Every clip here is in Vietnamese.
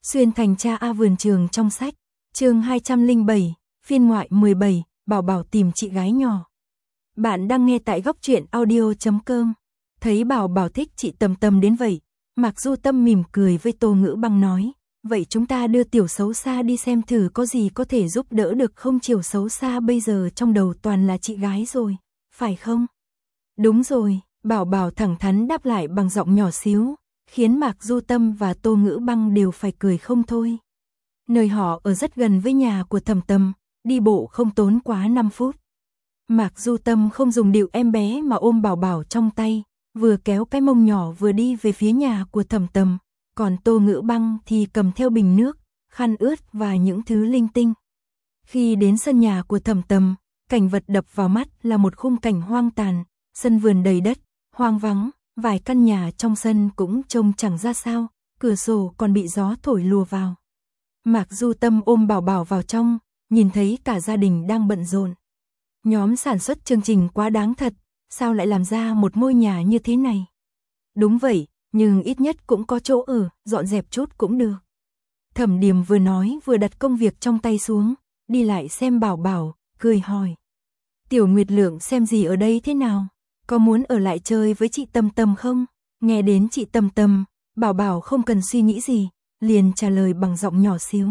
Xuyên thành cha A vườn trường trong sách, chương 207, phiên ngoại 17, Bảo Bảo tìm chị gái nhỏ. Bạn đang nghe tại góc truyện audio.com. Thấy Bảo Bảo thích chị Tầm Tầm đến vậy, Mạc Du Tâm mỉm cười với Tô Ngữ Băng nói, vậy chúng ta đưa tiểu xấu xa đi xem thử có gì có thể giúp đỡ được không. Chiều xấu xa bây giờ trong đầu toàn là chị gái rồi, phải không? Đúng rồi, Bảo Bảo thẳng thắn đáp lại bằng giọng nhỏ xíu, khiến Mạc Du Tâm và Tô Ngữ Băng đều phải cười không thôi. Nơi họ ở rất gần với nhà của Thẩm Tầm, đi bộ không tốn quá 5 phút. Mạc Du Tâm không dùng điệu em bé mà ôm Bảo Bảo trong tay, vừa kéo cái mông nhỏ vừa đi về phía nhà của Thẩm Tầm, còn Tô Ngữ Băng thì cầm theo bình nước, khăn ướt và những thứ linh tinh. Khi đến sân nhà của Thẩm Tầm, cảnh vật đập vào mắt là một khung cảnh hoang tàn, sân vườn đầy đất, hoang vắng, vài căn nhà trong sân cũng trông chẳng ra sao, cửa sổ còn bị gió thổi lùa vào. Mạc Du Tâm ôm Bảo Bảo vào trong, nhìn thấy cả gia đình đang bận rộn. Nhóm sản xuất chương trình quá đáng thật, sao lại làm ra một ngôi nhà như thế này? Đúng vậy, nhưng ít nhất cũng có chỗ ở, dọn dẹp chút cũng được. Thẩm Điềm vừa nói vừa đặt công việc trong tay xuống, đi lại xem Bảo Bảo, cười hỏi. Tiểu Nguyệt Lượng xem gì ở đây thế nào? Có muốn ở lại chơi với chị Tầm Tầm không? Nghe đến chị Tầm Tầm, Bảo Bảo không cần suy nghĩ gì, liền trả lời bằng giọng nhỏ xíu.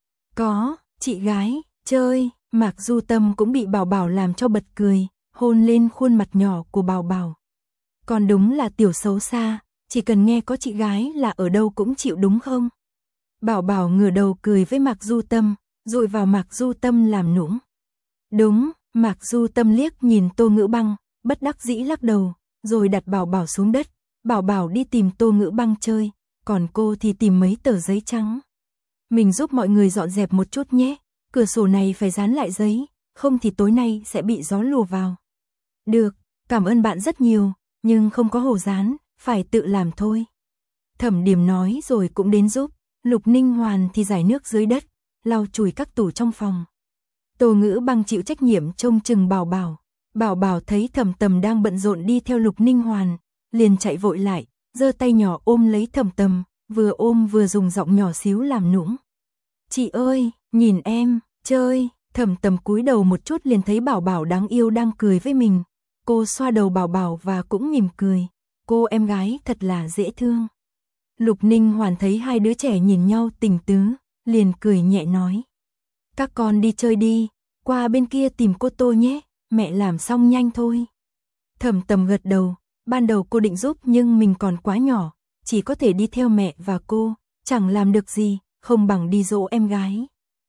Có, chị gái, chơi. Mạc Du Tâm cũng bị Bảo Bảo làm cho bật cười, hôn lên khuôn mặt nhỏ của Bảo Bảo. Còn đúng là tiểu xấu xa, chỉ cần nghe có chị gái là ở đâu cũng chịu đúng không? Bảo Bảo ngửa đầu cười với Mạc Du Tâm, dụi vào Mạc Du Tâm làm nũng. Đúng, Mạc Du Tâm liếc nhìn Tô Ngữ Băng, bất đắc dĩ lắc đầu, rồi đặt Bảo Bảo xuống đất. Bảo Bảo đi tìm Tô Ngữ Băng chơi, còn cô thì tìm mấy tờ giấy trắng. Mình giúp mọi người dọn dẹp một chút nhé, cửa sổ này phải dán lại giấy, không thì tối nay sẽ bị gió lùa vào. Được, cảm ơn bạn rất nhiều, nhưng không có hồ dán, phải tự làm thôi. Thẩm Điềm nói rồi cũng đến giúp, Lục Ninh Hoàn thì rải nước dưới đất, lau chùi các tủ trong phòng. Tô Ngữ Băng chịu trách nhiệm trông chừng Bảo Bảo. Bảo Bảo thấy Thẩm Tầm đang bận rộn đi theo Lục Ninh Hoàn, liền chạy vội lại, giơ tay nhỏ ôm lấy Thẩm Tầm, vừa ôm vừa dùng giọng nhỏ xíu làm nũng. Chị ơi, nhìn em, chơi. Thẩm Tầm cúi đầu một chút liền thấy Bảo Bảo đáng yêu đang cười với mình. Cô xoa đầu Bảo Bảo và cũng mỉm cười. Cô em gái thật là dễ thương. Lục Ninh Hoàn thấy hai đứa trẻ nhìn nhau tình tứ, liền cười nhẹ nói. Các con đi chơi đi, qua bên kia tìm cô Tô nhé, mẹ làm xong nhanh thôi. Thẩm Tầm gật đầu, ban đầu cô định giúp nhưng mình còn quá nhỏ, chỉ có thể đi theo mẹ và cô, chẳng làm được gì, không bằng đi dỗ em gái.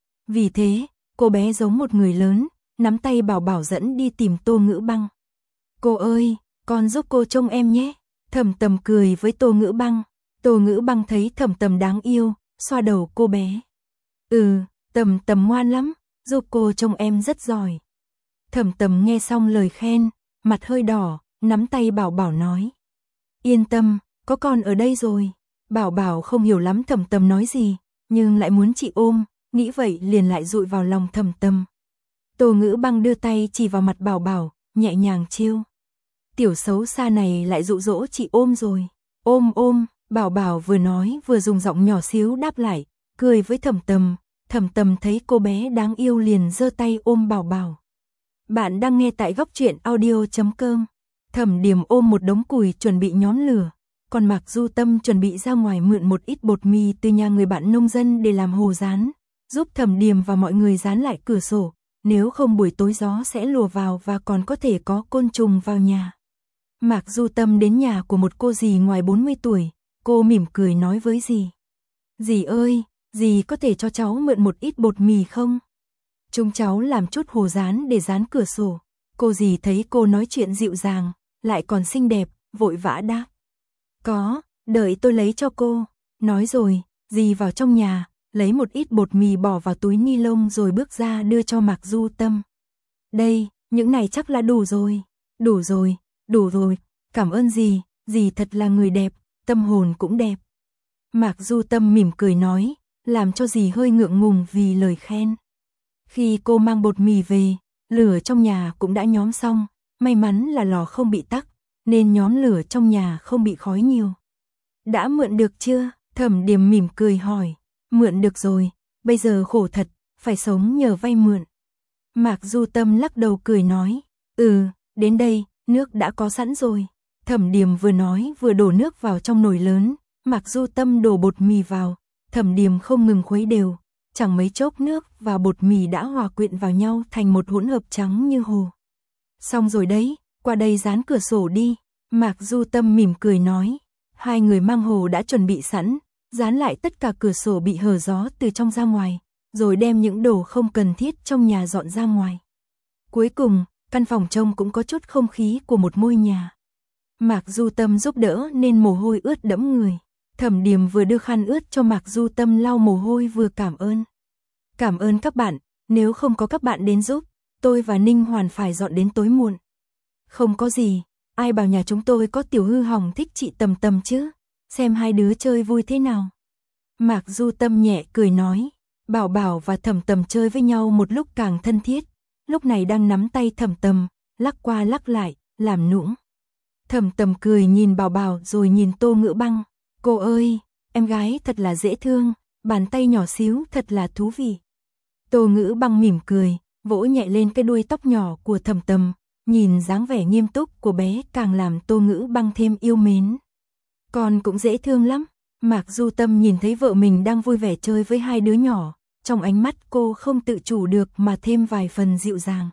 Vì thế, cô bé giống một người lớn, nắm tay Bảo Bảo dẫn đi tìm Tô Ngữ Băng. Cô ơi, con giúp cô trông em nhé. Thẩm Tầm cười với Tô Ngữ Băng. Tô Ngữ Băng thấy Thẩm Tầm đáng yêu, xoa đầu cô bé. Tầm Tầm ngoan lắm, giúp cô trông em rất giỏi. Thẩm Tầm nghe xong lời khen, mặt hơi đỏ, nắm tay Bảo Bảo nói. Yên tâm, có con ở đây rồi. Bảo Bảo không hiểu lắm Thẩm Tầm nói gì, nhưng lại muốn chị ôm, nghĩ vậy liền lại dụi vào lòng Thẩm Tầm. Tô Ngữ Băng đưa tay chỉ vào mặt Bảo Bảo, nhẹ nhàng trêu. Tiểu xấu xa này lại dụ dỗ chị ôm rồi. Ôm, Bảo Bảo vừa nói vừa dùng giọng nhỏ xíu đáp lại, cười với Thẩm Tầm. Thẩm Tầm thấy cô bé đáng yêu liền giơ tay ôm Bảo Bảo. Bạn đang nghe tại góc truyện audio.com. Thẩm Điềm ôm một đống củi chuẩn bị nhóm lửa, còn Mạc Du Tâm chuẩn bị ra ngoài mượn một ít bột mì từ nhà người bạn nông dân để làm hồ dán, giúp Thẩm Điềm và mọi người dán lại cửa sổ, nếu không buổi tối gió sẽ lùa vào và còn có thể có côn trùng vào nhà. Mạc Du Tâm đến nhà của một cô dì ngoài 40 tuổi, cô mỉm cười nói với dì. Dì ơi, dì có thể cho cháu mượn một ít bột mì không? Chúng cháu làm chút hồ dán để dán cửa sổ. Cô dì thấy cô nói chuyện dịu dàng, lại còn xinh đẹp, vội vã đáp. Có, đợi tôi lấy cho cô. Nói rồi, dì vào trong nhà, lấy một ít bột mì bỏ vào túi ni lông rồi bước ra đưa cho Mạc Du Tâm. Đây, những này chắc là đủ rồi. Đủ rồi, cảm ơn dì thật là người đẹp, tâm hồn cũng đẹp. Mạc Du Tâm mỉm cười nói, làm cho dì hơi ngượng ngùng vì lời khen. Khi cô mang bột mì về, lửa trong nhà cũng đã nhóm xong, may mắn là lò không bị tắc, nên nhóm lửa trong nhà không bị khói nhiều. Đã mượn được chưa? Thẩm Điềm mỉm cười hỏi. Mượn được rồi, bây giờ khổ thật, phải sống nhờ vay mượn. Mạc Du Tâm lắc đầu cười nói, đến đây, nước đã có sẵn rồi. Thẩm Điềm vừa nói vừa đổ nước vào trong nồi lớn, Mạc Du Tâm đổ bột mì vào, Thẩm Điềm không ngừng khuấy đều, chẳng mấy chốc nước và bột mì đã hòa quyện vào nhau thành một hỗn hợp trắng như hồ. Xong rồi đấy, qua đây dán cửa sổ đi, Mạc Du Tâm mỉm cười nói. Hai người mang hồ đã chuẩn bị sẵn, dán lại tất cả cửa sổ bị hở gió từ trong ra ngoài, rồi đem những đồ không cần thiết trong nhà dọn ra ngoài. Cuối cùng, căn phòng trông cũng có chút không khí của một ngôi nhà. Mạc Du Tâm giúp đỡ nên mồ hôi ướt đẫm người. Thẩm Điềm vừa đưa khăn ướt cho Mạc Du Tâm lau mồ hôi vừa cảm ơn. Cảm ơn các bạn, nếu không có các bạn đến giúp, tôi và Ninh Hoàn phải dọn đến tối muộn. Không có gì, ai bảo nhà chúng tôi có tiểu hư hỏng thích chị Tầm Tầm chứ, xem hai đứa chơi vui thế nào. Mạc Du Tâm nhẹ cười nói, Bảo Bảo và Thầm Tầm chơi với nhau một lúc càng thân thiết, lúc này đang nắm tay Thầm Tầm, lắc qua lắc lại, làm nũng. Thầm Tầm cười nhìn Bảo Bảo rồi nhìn Tô Ngữ Băng, cô ơi, em gái thật là dễ thương, bàn tay nhỏ xíu thật là thú vị. Tô Ngữ Băng mỉm cười, vỗ nhẹ lên cái đuôi tóc nhỏ của Thầm Tầm, nhìn dáng vẻ nghiêm túc của bé càng làm Tô Ngữ Băng thêm yêu mến. Con cũng dễ thương lắm. Mạc Du Tâm nhìn thấy vợ mình đang vui vẻ chơi với hai đứa nhỏ, trong ánh mắt cô không tự chủ được mà thêm vài phần dịu dàng.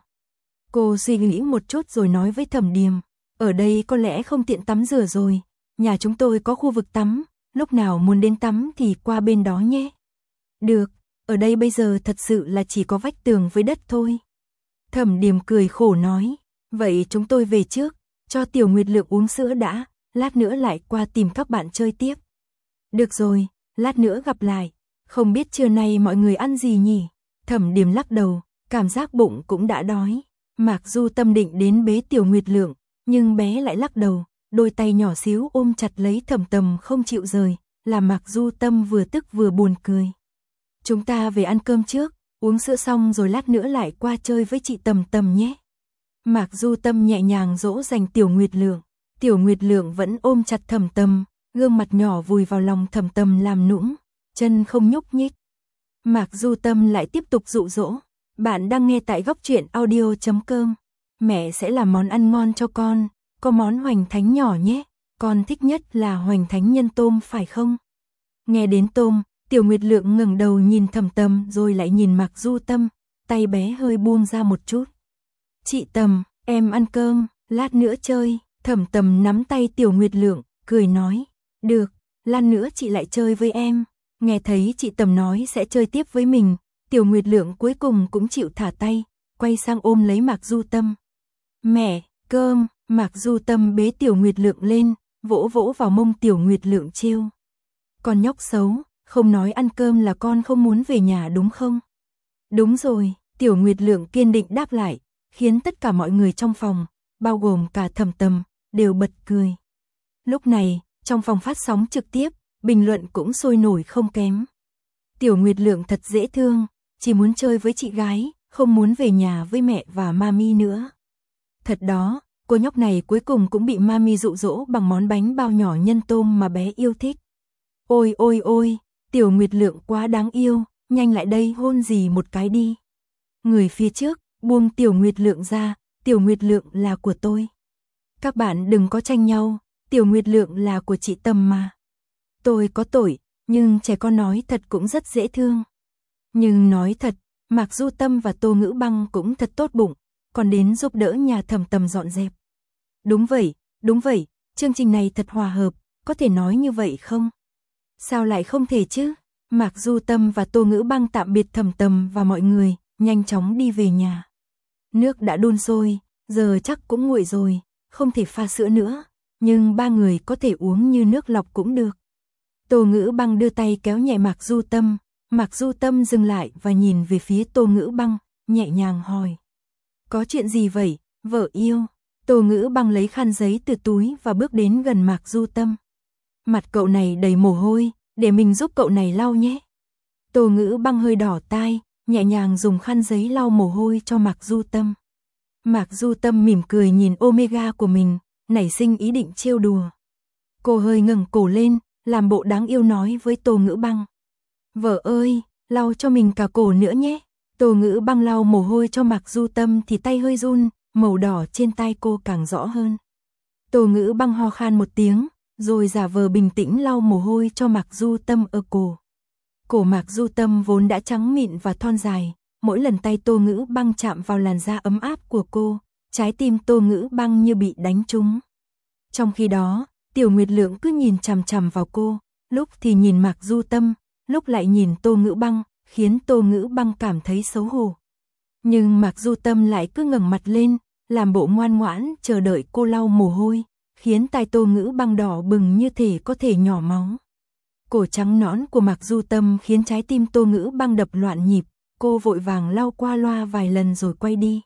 Cô suy nghĩ một chút rồi nói với Thẩm Điềm, ở đây có lẽ không tiện tắm rửa rồi, nhà chúng tôi có khu vực tắm, lúc nào muốn đến tắm thì qua bên đó nhé. Được, ở đây bây giờ thật sự là chỉ có vách tường với đất thôi. Thẩm Điềm cười khổ nói, vậy chúng tôi về trước, cho Tiểu Nguyệt Lượng uống sữa đã, lát nữa lại qua tìm các bạn chơi tiếp. Được rồi, lát nữa gặp lại, không biết trưa nay mọi người ăn gì nhỉ? Thẩm Điềm lắc đầu, cảm giác bụng cũng đã đói. Mạc Du Tâm định đến bế Tiểu Nguyệt Lượng, nhưng bé lại lắc đầu, đôi tay nhỏ xíu ôm chặt lấy Thẩm Tầm không chịu rời, làm Mạc Du Tâm vừa tức vừa buồn cười. Chúng ta về ăn cơm trước, uống sữa xong rồi lát nữa lại qua chơi với chị Tầm Tầm nhé. Mạc Du Tâm nhẹ nhàng dỗ dành Tiểu Nguyệt Lượng. Tiểu Nguyệt Lượng vẫn ôm chặt Thẩm Tầm, gương mặt nhỏ vùi vào lòng Thẩm Tầm làm nũng, chân không nhúc nhích. Mạc Du Tâm lại tiếp tục dụ dỗ. Bạn đang nghe tại Góc Truyện Audio.com. Mẹ sẽ làm món ăn ngon cho con, có món hoành thánh nhỏ nhé, con thích nhất là hoành thánh nhân tôm phải không? Nghe đến tôm, Tiểu Nguyệt Lượng ngẩng đầu nhìn Thẩm Tầm rồi lại nhìn Mạc Du Tâm, tay bé hơi buông ra một chút. Chị Tầm, em ăn cơm, lát nữa chơi. Thẩm Tầm nắm tay Tiểu Nguyệt Lượng, cười nói, được, lát nữa chị lại chơi với em. Nghe thấy chị Tầm nói sẽ chơi tiếp với mình, Tiểu Nguyệt Lượng cuối cùng cũng chịu thả tay, quay sang ôm lấy Mạc Du Tâm. Mẹ, cơm. Mạc Du Tâm bế Tiểu Nguyệt Lượng lên, vỗ vỗ vào mông Tiểu Nguyệt Lượng trêu. Con nhóc xấu, không nói ăn cơm là con không muốn về nhà đúng không? Đúng rồi, Tiểu Nguyệt Lượng kiên định đáp lại, khiến tất cả mọi người trong phòng, bao gồm cả Thẩm Tầm, đều bật cười. Lúc này, trong phòng phát sóng trực tiếp, bình luận cũng sôi nổi không kém. Tiểu Nguyệt Lượng thật dễ thương, chỉ muốn chơi với chị gái, không muốn về nhà với mẹ và mami nữa. Thật đó, cô nhóc này cuối cùng cũng bị mami dụ dỗ bằng món bánh bao nhỏ nhân tôm mà bé yêu thích. Ôi ôi ôi, Tiểu Nguyệt Lượng quá đáng yêu, nhanh lại đây hôn dì một cái đi. Người phía trước, buông Tiểu Nguyệt Lượng ra, Tiểu Nguyệt Lượng là của tôi. Các bạn đừng có tranh nhau, Tiểu Nguyệt Lượng là của chị Tầm mà. Tôi có tội, nhưng trẻ con nói thật cũng rất dễ thương. Nhưng nói thật, Mạc Du Tâm và Tô Ngữ Băng cũng thật tốt bụng, còn đến giúp đỡ nhà Thẩm Tầm dọn dẹp. Đúng vậy, chương trình này thật hòa hợp, có thể nói như vậy không? Sao lại không thể chứ? Mạc Du Tâm và Tô Ngữ Băng tạm biệt Thẩm Tầm và mọi người, nhanh chóng đi về nhà. Nước đã đun sôi, giờ chắc cũng nguội rồi, không thể pha sữa nữa, nhưng ba người có thể uống như nước lọc cũng được. Tô Ngữ Băng đưa tay kéo nhẹ Mạc Du Tâm, Mạc Du Tâm dừng lại và nhìn về phía Tô Ngữ Băng, nhẹ nhàng hỏi. Có chuyện gì vậy, vợ yêu? Tô Ngữ Băng lấy khăn giấy từ túi và bước đến gần Mạc Du Tâm. Mặt cậu này đầy mồ hôi, để mình giúp cậu này lau nhé. Tô Ngữ Băng hơi đỏ tai, nhẹ nhàng dùng khăn giấy lau mồ hôi cho Mạc Du Tâm. Mạc Du Tâm mỉm cười nhìn Omega của mình, nảy sinh ý định trêu đùa. Cô hơi ngẩng cổ lên, làm bộ đáng yêu nói với Tô Ngữ Băng. Vợ ơi, lau cho mình cả cổ nữa nhé. Tô Ngữ Băng lau mồ hôi cho Mạc Du Tâm thì tay hơi run, màu đỏ trên tay cô càng rõ hơn. Tô Ngữ Băng ho khan một tiếng, rồi giả vờ bình tĩnh lau mồ hôi cho Mạc Du Tâm ở cổ. Cổ Mạc Du Tâm vốn đã trắng mịn và thon dài, mỗi lần tay Tô Ngữ Băng chạm vào làn da ấm áp của cô, trái tim Tô Ngữ Băng như bị đánh trúng. Trong khi đó, Tiểu Nguyệt Lượng cứ nhìn chằm chằm vào cô, lúc thì nhìn Mạc Du Tâm, lúc lại nhìn Tô Ngữ Băng, khiến Tô Ngữ Băng cảm thấy xấu hổ. Nhưng Mạc Du Tâm lại cứ ngẩng mặt lên, làm bộ ngoan ngoãn chờ đợi cô lau mồ hôi, khiến tai Tô Ngữ Băng đỏ bừng như thể có thể nhỏ máu. Cổ trắng nõn của Mạc Du Tâm khiến trái tim Tô Ngữ Băng đập loạn nhịp, cô vội vàng lau qua loa vài lần rồi quay đi.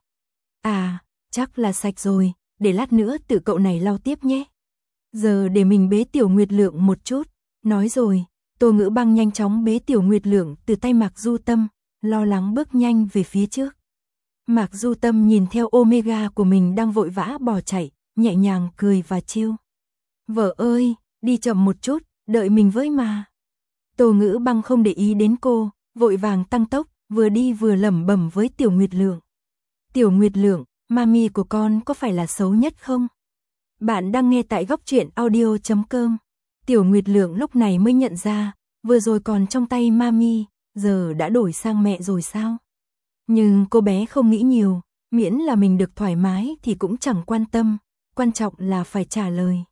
À, chắc là sạch rồi, để lát nữa tự cậu này lau tiếp nhé. Giờ để mình bế Tiểu Nguyệt Lượng một chút. Nói rồi, Tô Ngữ Băng nhanh chóng bế Tiểu Nguyệt Lượng từ tay Mạc Du Tâm, lo lắng bước nhanh về phía trước. Mạc Du Tâm nhìn theo Omega của mình đang vội vã bỏ chạy, nhẹ nhàng cười và trêu. Vợ ơi, đi chậm một chút, đợi mình với mà. Tô Ngữ Băng không để ý đến cô, vội vàng tăng tốc, vừa đi vừa lẩm bẩm với Tiểu Nguyệt Lượng. Tiểu Nguyệt Lượng, mami của con có phải là xấu nhất không? Bạn đang nghe tại góc truyện audio.com. Tiểu Nguyệt Lượng lúc này mới nhận ra, vừa rồi còn trong tay mami, giờ đã đổi sang mẹ rồi sao? Nhưng cô bé không nghĩ nhiều, miễn là mình được thoải mái thì cũng chẳng quan tâm, quan trọng là phải trả lời.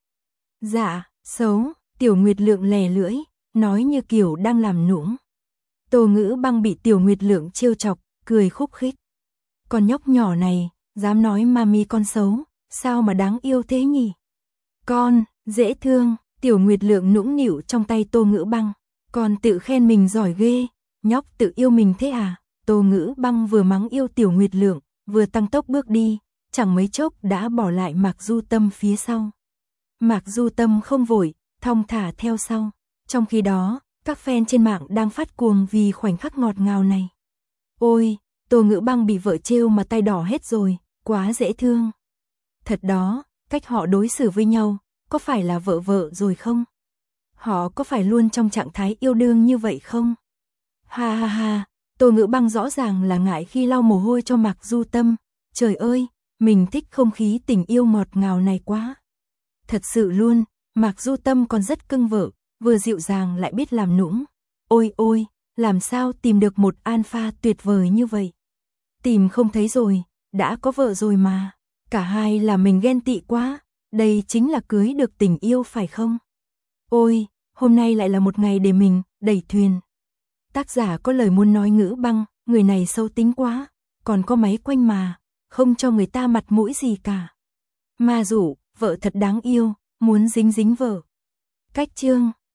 Dạ, xấu, Tiểu Nguyệt Lượng lè lưỡi, nói như kiểu đang làm nũng. Tô Ngữ Băng bị Tiểu Nguyệt Lượng trêu chọc, cười khúc khích. Con nhóc nhỏ này, dám nói mami con xấu, sao mà đáng yêu thế nhỉ? Con, dễ thương, Tiểu Nguyệt Lượng nũng nịu trong tay Tô Ngữ Băng. Con tự khen mình giỏi ghê, nhóc tự yêu mình thế à? Tô Ngữ Băng vừa mắng yêu Tiểu Nguyệt Lượng, vừa tăng tốc bước đi, chẳng mấy chốc đã bỏ lại Mạc Du Tâm phía sau. Mạc Du Tâm không vội, thong thả theo sau. Trong khi đó, các fan trên mạng đang phát cuồng vì khoảnh khắc ngọt ngào này. Ôi, Tô Ngữ Băng bị vợ trêu mà tay đỏ hết rồi, quá dễ thương. Thật đó, cách họ đối xử với nhau, có phải là vợ vợ rồi không? Họ có phải luôn trong trạng thái yêu đương như vậy không? Ha ha ha, Tô Ngữ Băng rõ ràng là ngại khi lau mồ hôi cho Mạc Du Tâm. Trời ơi, mình thích không khí tình yêu ngọt ngào này quá. Thật sự luôn, Mạc Du Tâm còn rất cưng vợ, vừa dịu dàng lại biết làm nũng. Ôi ôi, làm sao tìm được một alpha tuyệt vời như vậy? Tìm không thấy rồi, đã có vợ rồi mà. Cả hai là mình ghen tị quá, đây chính là cưới được tình yêu phải không? Ôi, hôm nay lại là một ngày để mình đẩy thuyền. Tác giả có lời muốn nói Ngữ Băng, người này sâu tính quá, còn có máy quanh mà, không cho người ta mặt mũi gì cả. Ma dụ, vợ thật đáng yêu, muốn dính dính vợ. Cách chương